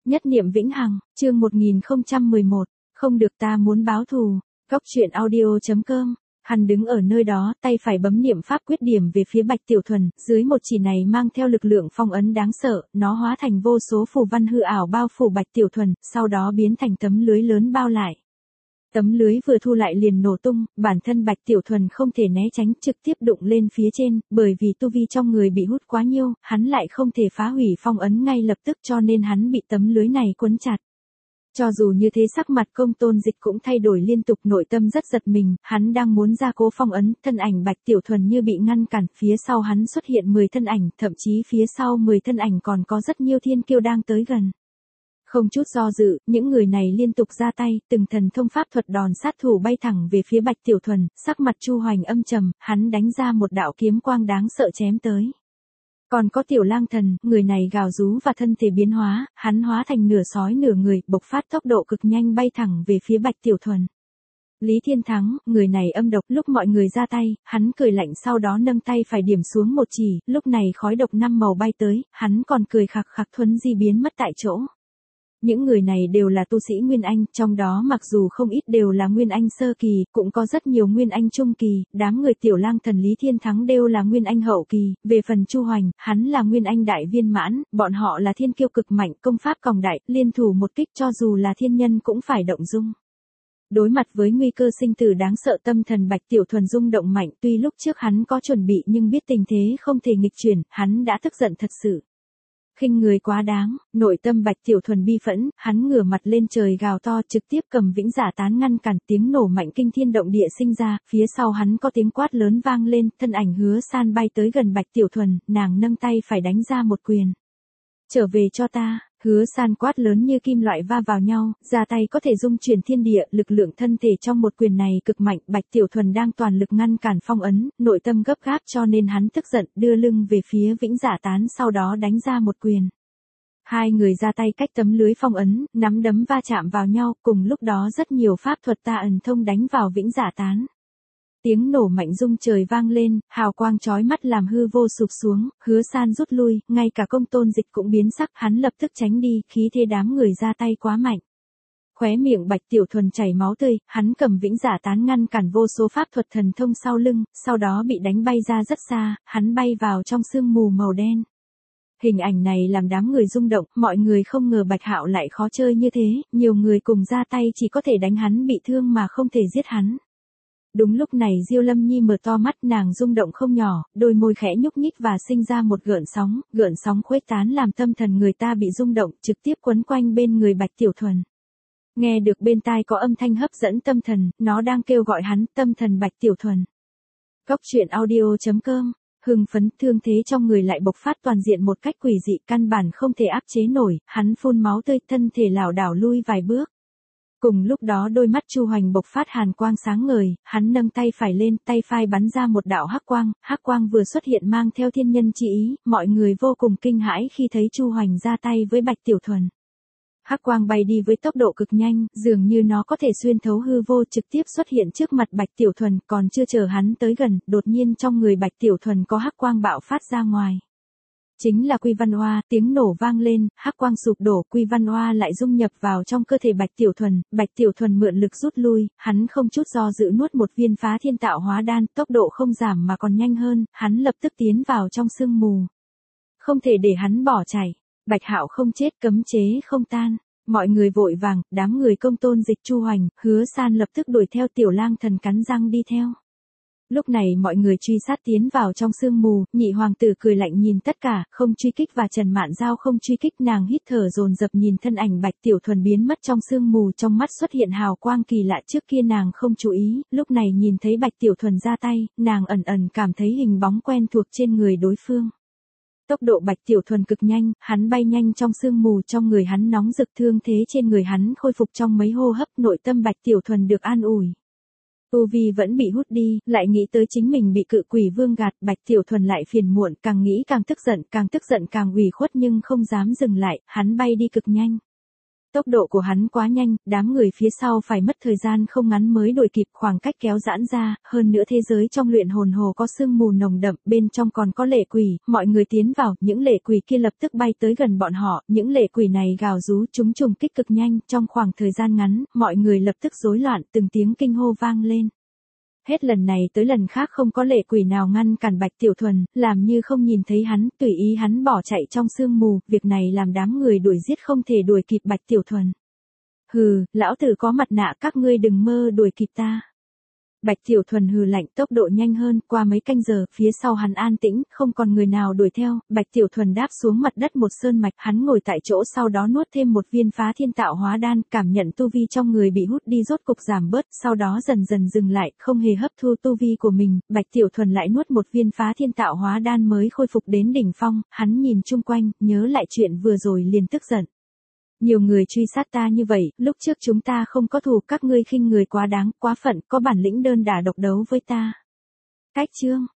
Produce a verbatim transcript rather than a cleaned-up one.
Nhất niệm vĩnh hằng, chương một nghìn không trăm mười một, không được ta muốn báo thù. Góc truyện audio.com. Hắn đứng ở nơi đó, tay phải bấm niệm pháp quyết điểm về phía Bạch Tiểu Thuần, dưới một chỉ này mang theo lực lượng phong ấn đáng sợ, nó hóa thành vô số phù văn hư ảo bao phủ Bạch Tiểu Thuần, sau đó biến thành tấm lưới lớn bao lại. Tấm lưới vừa thu lại liền nổ tung, bản thân Bạch Tiểu Thuần không thể né tránh, trực tiếp đụng lên phía trên, bởi vì tu vi trong người bị hút quá nhiều, hắn lại không thể phá hủy phong ấn ngay lập tức cho nên hắn bị tấm lưới này quấn chặt. Cho dù như thế sắc mặt Công Tôn Dịch cũng thay đổi liên tục, nội tâm rất giật mình, hắn đang muốn ra cố phong ấn, thân ảnh Bạch Tiểu Thuần như bị ngăn cản, phía sau hắn xuất hiện mười thân ảnh, thậm chí phía sau mười thân ảnh còn có rất nhiều thiên kiêu đang tới gần. Không chút do dự, những người này liên tục ra tay, từng thần thông pháp thuật đòn sát thủ bay thẳng về phía Bạch Tiểu Thuần, sắc mặt Chu Hoành âm trầm, hắn đánh ra một đạo kiếm quang đáng sợ chém tới. Còn có Tiểu Lang Thần, người này gào rú và thân thể biến hóa, hắn hóa thành nửa sói nửa người, bộc phát tốc độ cực nhanh bay thẳng về phía Bạch Tiểu Thuần. Lý Thiên Thắng, người này âm độc, lúc mọi người ra tay, hắn cười lạnh sau đó nâng tay phải điểm xuống một chỉ, lúc này khói độc năm màu bay tới, hắn còn cười khặc khặc thuấn di biến mất tại chỗ. Những người này đều là tu sĩ Nguyên Anh, trong đó mặc dù không ít đều là Nguyên Anh sơ kỳ, cũng có rất nhiều Nguyên Anh trung kỳ, đám người Tiểu Lang Thần Lý Thiên Thắng đều là Nguyên Anh hậu kỳ, về phần Chu Hoành, hắn là Nguyên Anh đại viên mãn, bọn họ là thiên kiêu cực mạnh, công pháp còng đại, liên thủ một kích cho dù là thiên nhân cũng phải động dung. Đối mặt với nguy cơ sinh tử đáng sợ, tâm thần Bạch Tiểu Thuần rung động mạnh, tuy lúc trước hắn có chuẩn bị nhưng biết tình thế không thể nghịch chuyển, hắn đã tức giận thật sự. Khinh người quá đáng, nội tâm Bạch Tiểu Thuần bi phẫn, hắn ngửa mặt lên trời gào to, trực tiếp cầm vĩnh giả tán ngăn cản, tiếng nổ mạnh kinh thiên động địa sinh ra, phía sau hắn có tiếng quát lớn vang lên, thân ảnh Hứa San bay tới gần Bạch Tiểu Thuần, nàng nâng tay phải đánh ra một quyền. Trở về cho ta. Hứa San quát lớn như kim loại va vào nhau, ra tay có thể dung chuyển thiên địa, lực lượng thân thể trong một quyền này cực mạnh, Bạch Tiểu Thuần đang toàn lực ngăn cản phong ấn, nội tâm gấp gáp cho nên hắn tức giận, đưa lưng về phía vĩnh giả tán sau đó đánh ra một quyền. Hai người ra tay cách tấm lưới phong ấn, nắm đấm va chạm vào nhau, cùng lúc đó rất nhiều pháp thuật tà ẩn thông đánh vào vĩnh giả tán. Tiếng nổ mạnh rung trời vang lên, hào quang chói mắt làm hư vô sụp xuống, Hứa San rút lui, ngay cả Công Tôn Dịch cũng biến sắc, hắn lập tức tránh đi, khí thế đám người ra tay quá mạnh. Khóe miệng Bạch Tiểu Thuần chảy máu tươi, hắn cầm vĩnh giả tán ngăn cản vô số pháp thuật thần thông sau lưng, sau đó bị đánh bay ra rất xa, hắn bay vào trong sương mù màu đen. Hình ảnh này làm đám người rung động, mọi người không ngờ Bạch Hạo lại khó chơi như thế, nhiều người cùng ra tay chỉ có thể đánh hắn bị thương mà không thể giết hắn. Đúng lúc này Diêu Lâm Nhi mở to mắt, nàng rung động không nhỏ, đôi môi khẽ nhúc nhích và sinh ra một gợn sóng, gợn sóng khuếch tán làm tâm thần người ta bị rung động, trực tiếp quấn quanh bên người Bạch Tiểu Thuần. Nghe được bên tai có âm thanh hấp dẫn tâm thần, nó đang kêu gọi hắn, tâm thần Bạch Tiểu Thuần. Góc truyện audio.com. Hưng phấn, thương thế trong người lại bộc phát toàn diện một cách quỷ dị, căn bản không thể áp chế nổi, hắn phun máu tươi, thân thể lảo đảo lui vài bước. Cùng lúc đó đôi mắt Chu Hoành bộc phát hàn quang sáng ngời, hắn nâng tay phải lên, tay phải bắn ra một đạo hắc quang, hắc quang vừa xuất hiện mang theo thiên nhân chi ý, mọi người vô cùng kinh hãi khi thấy Chu Hoành ra tay với Bạch Tiểu Thuần. Hắc quang bay đi với tốc độ cực nhanh, dường như nó có thể xuyên thấu hư vô, trực tiếp xuất hiện trước mặt Bạch Tiểu Thuần, còn chưa chờ hắn tới gần, đột nhiên trong người Bạch Tiểu Thuần có hắc quang bạo phát ra ngoài. Chính là Quy Văn Oa, tiếng nổ vang lên, hắc quang sụp đổ, Quy Văn Oa lại dung nhập vào trong cơ thể Bạch Tiểu Thuần, Bạch Tiểu Thuần mượn lực rút lui, hắn không chút do dự nuốt một viên phá thiên tạo hóa đan, tốc độ không giảm mà còn nhanh hơn, hắn lập tức tiến vào trong sương mù. Không thể để hắn bỏ chạy, Bạch Hạo không chết, cấm chế không tan. Mọi người vội vàng, đám người Công Tôn Dịch, Chu Hoành, Hứa San lập tức đuổi theo, Tiểu Lang Thần cắn răng đi theo. Lúc này mọi người truy sát tiến vào trong sương mù, nhị hoàng tử cười lạnh nhìn tất cả, không truy kích và Trần Mạn Giao không truy kích, nàng hít thở dồn dập nhìn thân ảnh Bạch Tiểu Thuần biến mất trong sương mù, trong mắt xuất hiện hào quang kỳ lạ, trước kia nàng không chú ý, lúc này nhìn thấy Bạch Tiểu Thuần ra tay, nàng ẩn ẩn cảm thấy hình bóng quen thuộc trên người đối phương. Tốc độ Bạch Tiểu Thuần cực nhanh, hắn bay nhanh trong sương mù, trong người hắn nóng rực, thương thế trên người hắn khôi phục trong mấy hô hấp, nội tâm Bạch Tiểu Thuần được an ủi. Tu vi vẫn bị hút đi, lại nghĩ tới chính mình bị cự quỷ vương gạt, Bạch Tiểu Thuần lại phiền muộn, càng nghĩ càng tức giận, càng tức giận càng ủy khuất nhưng không dám dừng lại, hắn bay đi cực nhanh. Tốc độ của hắn quá nhanh, đám người phía sau phải mất thời gian không ngắn mới đuổi kịp, khoảng cách kéo giãn ra, hơn nữa thế giới trong luyện hồn hồ có sương mù nồng đậm, bên trong còn có lệ quỷ, mọi người tiến vào, những lệ quỷ kia lập tức bay tới gần bọn họ, những lệ quỷ này gào rú, chúng trùng kích cực nhanh, trong khoảng thời gian ngắn, mọi người lập tức rối loạn, từng tiếng kinh hô vang lên. Hết lần này tới lần khác không có lệ quỷ nào ngăn cản Bạch Tiểu Thuần, làm như không nhìn thấy hắn, tùy ý hắn bỏ chạy trong sương mù, việc này làm đám người đuổi giết không thể đuổi kịp Bạch Tiểu Thuần. Hừ, lão tử có mặt nạ, các ngươi đừng mơ đuổi kịp ta. Bạch Tiểu Thuần hừ lạnh, tốc độ nhanh hơn, qua mấy canh giờ, phía sau hắn an tĩnh, không còn người nào đuổi theo, Bạch Tiểu Thuần đáp xuống mặt đất một sơn mạch, hắn ngồi tại chỗ sau đó nuốt thêm một viên phá thiên tạo hóa đan, cảm nhận tu vi trong người bị hút đi rốt cục giảm bớt, sau đó dần dần dừng lại, không hề hấp thu tu vi của mình, Bạch Tiểu Thuần lại nuốt một viên phá thiên tạo hóa đan mới khôi phục đến đỉnh phong, hắn nhìn chung quanh, nhớ lại chuyện vừa rồi liền tức giận. Nhiều người truy sát ta như vậy, lúc trước chúng ta không có thù, các ngươi khinh người quá đáng, quá phận, có bản lĩnh đơn đả độc đấu với ta. Cách chương